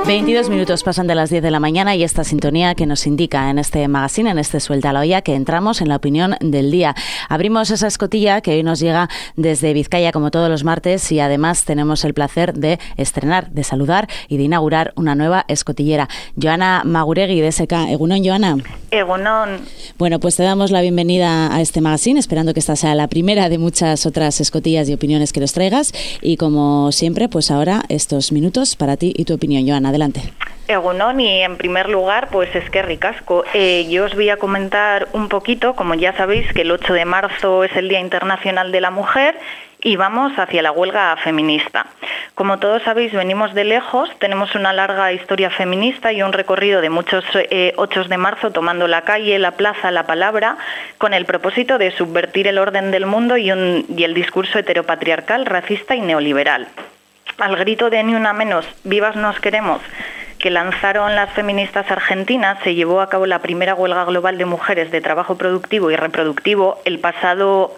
22 minutos pasan de las 10 de la mañana y esta sintonía que nos indica en este magazine, en este Suelta la Olla, que entramos en la opinión del día. Abrimos esa escotilla que hoy nos llega desde Vizcaya como todos los martes y además tenemos el placer de estrenar, de saludar y de inaugurar una nueva escotillera. Joana Maguregui de SK. Egunon, Joana. Egunon. Bueno, pues te damos la bienvenida a este magazine, esperando que esta sea la primera de muchas otras escotillas y opiniones que nos traigas. Y como siempre, pues ahora estos minutos para ti y tu opinión, Joana. Adelante. Egunon, y en primer lugar, pues es que ricasco. Yo os voy a comentar un poquito, como ya sabéis, que el 8 de marzo es el Día Internacional de la Mujer y vamos hacia la huelga feminista. Como todos sabéis, venimos de lejos, tenemos una larga historia feminista y un recorrido de muchos 8 de marzo tomando la calle, la plaza, la palabra, con el propósito de subvertir el orden del mundo y el discurso heteropatriarcal, racista y neoliberal. Al grito de ni una menos, vivas nos queremos, que lanzaron las feministas argentinas, se llevó a cabo la primera huelga global de mujeres de trabajo productivo y reproductivo el pasado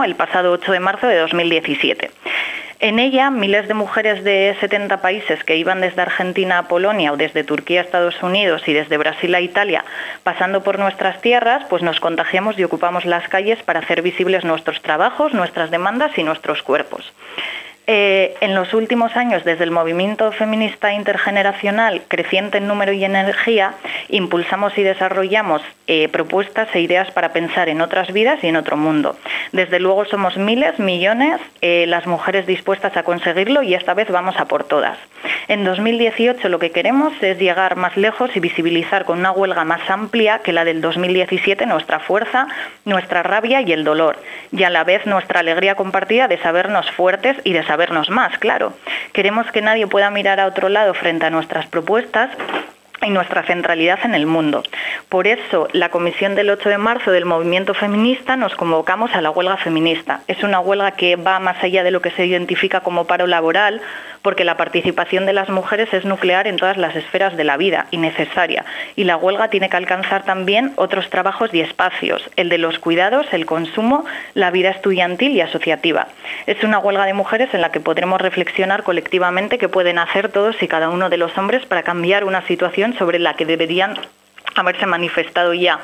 8 de marzo de 2017. En ella, miles de mujeres de 70 países que iban desde Argentina a Polonia o desde Turquía a Estados Unidos y desde Brasil a Italia, pasando por nuestras tierras, pues nos contagiamos y ocupamos las calles para hacer visibles nuestros trabajos, nuestras demandas y nuestros cuerpos. En los últimos años, desde el movimiento feminista intergeneracional, creciente en número y energía, impulsamos y desarrollamos propuestas e ideas para pensar en otras vidas y en otro mundo. Desde luego somos miles, millones, las mujeres dispuestas a conseguirlo y esta vez vamos a por todas. En 2018 lo que queremos es llegar más lejos y visibilizar con una huelga más amplia que la del 2017 nuestra fuerza, nuestra rabia y el dolor, y a la vez nuestra alegría compartida de sabernos fuertes y de sabernos más, claro. Queremos que nadie pueda mirar a otro lado frente a nuestras propuestas y nuestra centralidad en el mundo. Por eso, la comisión del 8 de marzo del movimiento feminista nos convocamos a la huelga feminista. Es una huelga que va más allá de lo que se identifica como paro laboral, porque la participación de las mujeres es nuclear en todas las esferas de la vida y necesaria. Y la huelga tiene que alcanzar también otros trabajos y espacios, el de los cuidados, el consumo, la vida estudiantil y asociativa. Es una huelga de mujeres en la que podremos reflexionar colectivamente qué pueden hacer todos y cada uno de los hombres para cambiar una situación sobre la que deberían haberse manifestado ya.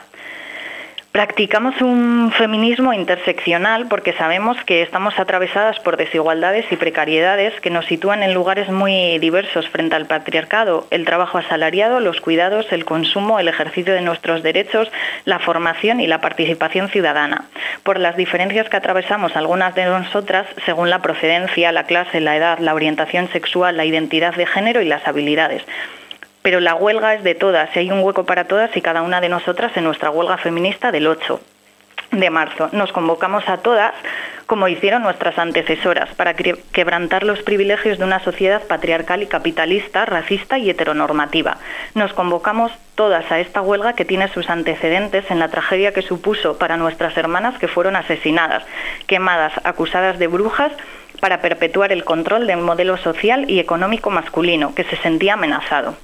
Practicamos un feminismo interseccional porque sabemos que estamos atravesadas por desigualdades y precariedades que nos sitúan en lugares muy diversos frente al patriarcado, el trabajo asalariado, los cuidados, el consumo, el ejercicio de nuestros derechos, la formación y la participación ciudadana. Por las diferencias que atravesamos algunas de nosotras según la procedencia, la clase, la edad, la orientación sexual, la identidad de género y las habilidades. Pero la huelga es de todas y hay un hueco para todas y cada una de nosotras en nuestra huelga feminista del 8 de marzo. Nos convocamos a todas, como hicieron nuestras antecesoras, para quebrantar los privilegios de una sociedad patriarcal y capitalista, racista y heteronormativa. Nos convocamos todas a esta huelga que tiene sus antecedentes en la tragedia que supuso para nuestras hermanas que fueron asesinadas, quemadas, acusadas de brujas, para perpetuar el control del modelo social y económico masculino, que se sentía amenazado.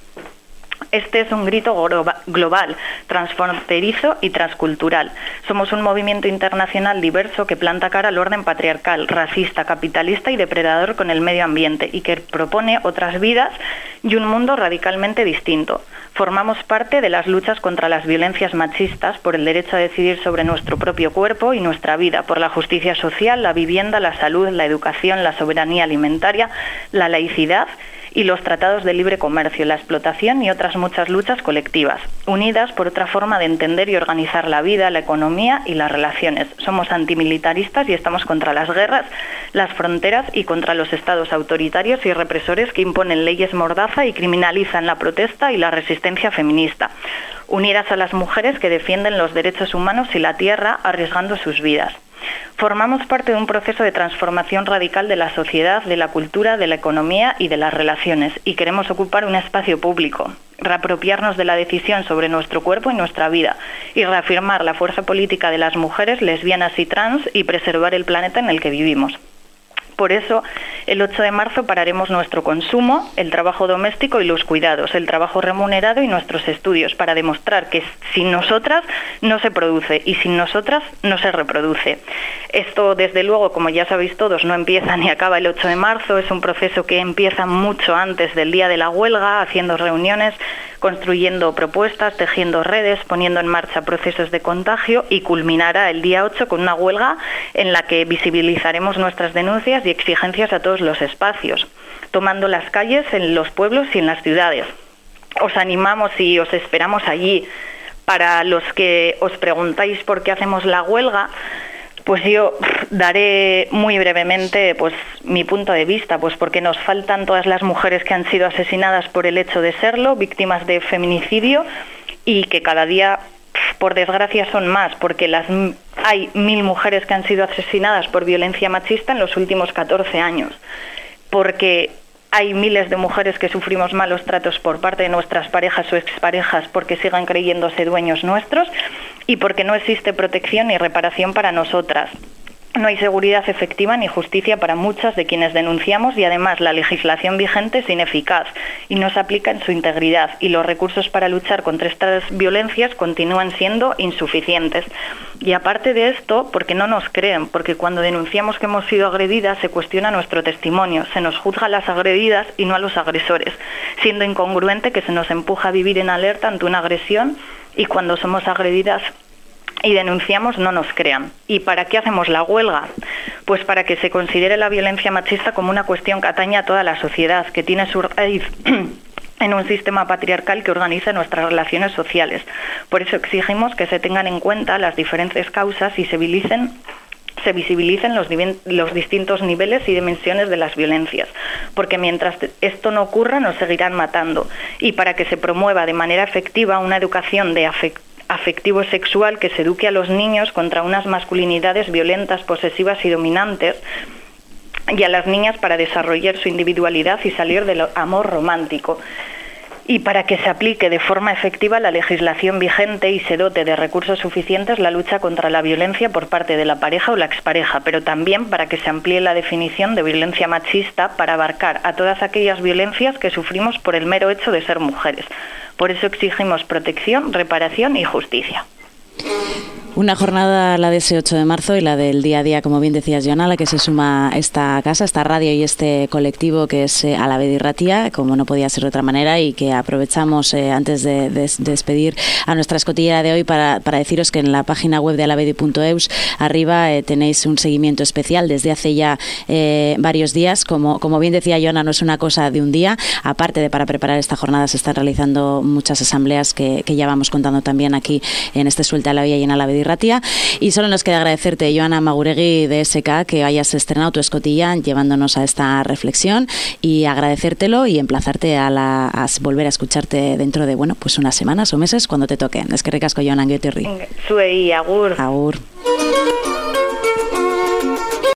Este es un grito global, transfronterizo y transcultural. Somos un movimiento internacional diverso que planta cara al orden patriarcal, racista, capitalista y depredador con el medio ambiente y que propone otras vidas y un mundo radicalmente distinto. Formamos parte de las luchas contra las violencias machistas, por el derecho a decidir sobre nuestro propio cuerpo y nuestra vida, por la justicia social, la vivienda, la salud, la educación, la soberanía alimentaria, la laicidad y los tratados de libre comercio, la explotación y otras muchas luchas colectivas, unidas por otra forma de entender y organizar la vida, la economía y las relaciones. Somos antimilitaristas y estamos contra las guerras, las fronteras y contra los estados autoritarios y represores que imponen leyes mordaza y criminalizan la protesta y la resistencia feminista. Unidas a las mujeres que defienden los derechos humanos y la tierra arriesgando sus vidas. Formamos parte de un proceso de transformación radical de la sociedad, de la cultura, de la economía y de las relaciones, y queremos ocupar un espacio público, reapropiarnos de la decisión sobre nuestro cuerpo y nuestra vida, y reafirmar la fuerza política de las mujeres lesbianas y trans y preservar el planeta en el que vivimos. Por eso El 8 de marzo pararemos nuestro consumo, el trabajo doméstico y los cuidados, el trabajo remunerado y nuestros estudios, para demostrar que sin nosotras no se produce y sin nosotras no se reproduce. Esto, desde luego, como ya sabéis todos, no empieza ni acaba el 8 de marzo, es un proceso que empieza mucho antes del día de la huelga, haciendo reuniones, construyendo propuestas, tejiendo redes, poniendo en marcha procesos de contagio, y culminará el día 8 con una huelga en la que visibilizaremos nuestras denuncias y exigencias a todos los espacios, tomando las calles en los pueblos y en las ciudades. Os animamos y os esperamos allí. Para los que os preguntáis por qué hacemos la huelga, pues yo daré muy brevemente pues mi punto de vista, pues porque nos faltan todas las mujeres que han sido asesinadas por el hecho de serlo, víctimas de feminicidio, y que cada día, por desgracia, son más, porque hay 1000 mujeres que han sido asesinadas por violencia machista en los últimos 14 años, porque hay miles de mujeres que sufrimos malos tratos por parte de nuestras parejas o exparejas porque sigan creyéndose dueños nuestros, y porque no existe protección ni reparación para nosotras. No hay seguridad efectiva ni justicia para muchas de quienes denunciamos, y además la legislación vigente es ineficaz y no se aplica en su integridad, y los recursos para luchar contra estas violencias continúan siendo insuficientes. Y aparte de esto, porque no nos creen, porque cuando denunciamos que hemos sido agredidas se cuestiona nuestro testimonio, se nos juzga a las agredidas y no a los agresores, siendo incongruente que se nos empuja a vivir en alerta ante una agresión, y cuando somos agredidas y denunciamos no nos crean. ¿Y para qué hacemos la huelga? Pues para que se considere la violencia machista como una cuestión que atañe a toda la sociedad, que tiene su raíz en un sistema patriarcal que organiza nuestras relaciones sociales. Por eso exigimos que se tengan en cuenta las diferentes causas y se visibilicen los distintos niveles y dimensiones de las violencias, porque mientras esto no ocurra nos seguirán matando, y para que se promueva de manera efectiva una educación de afectivo sexual que se eduque a los niños contra unas masculinidades violentas, posesivas y dominantes, y a las niñas para desarrollar su individualidad y salir del amor romántico, y para que se aplique de forma efectiva la legislación vigente y se dote de recursos suficientes la lucha contra la violencia por parte de la pareja o la expareja, pero también para que se amplíe la definición de violencia machista para abarcar a todas aquellas violencias que sufrimos por el mero hecho de ser mujeres. Por eso exigimos protección, reparación y justicia. Una jornada, la de ese 8 de marzo, y la del día a día, como bien decías, Joana, a la que se suma esta casa, esta radio y este colectivo que es Alavedi Irratia, como no podía ser de otra manera, y que aprovechamos antes de despedir a nuestra escotillera de hoy para deciros que en la página web de alavedi.eus arriba tenéis un seguimiento especial desde hace ya varios días. Como bien decía Joana, no es una cosa de un día. Aparte de para preparar esta jornada se están realizando muchas asambleas que ya vamos contando también aquí en este Suelta la Olla y en Alavedi Irratia. Y solo nos queda agradecerte, Joana Maguregui de SK, que hayas estrenado tu escotilla llevándonos a esta reflexión, y agradecértelo y emplazarte a volver a escucharte dentro de pues unas semanas o meses cuando te toquen. Eskerrik asko, Joana, ongi etorri. Zuei, agur. Agur.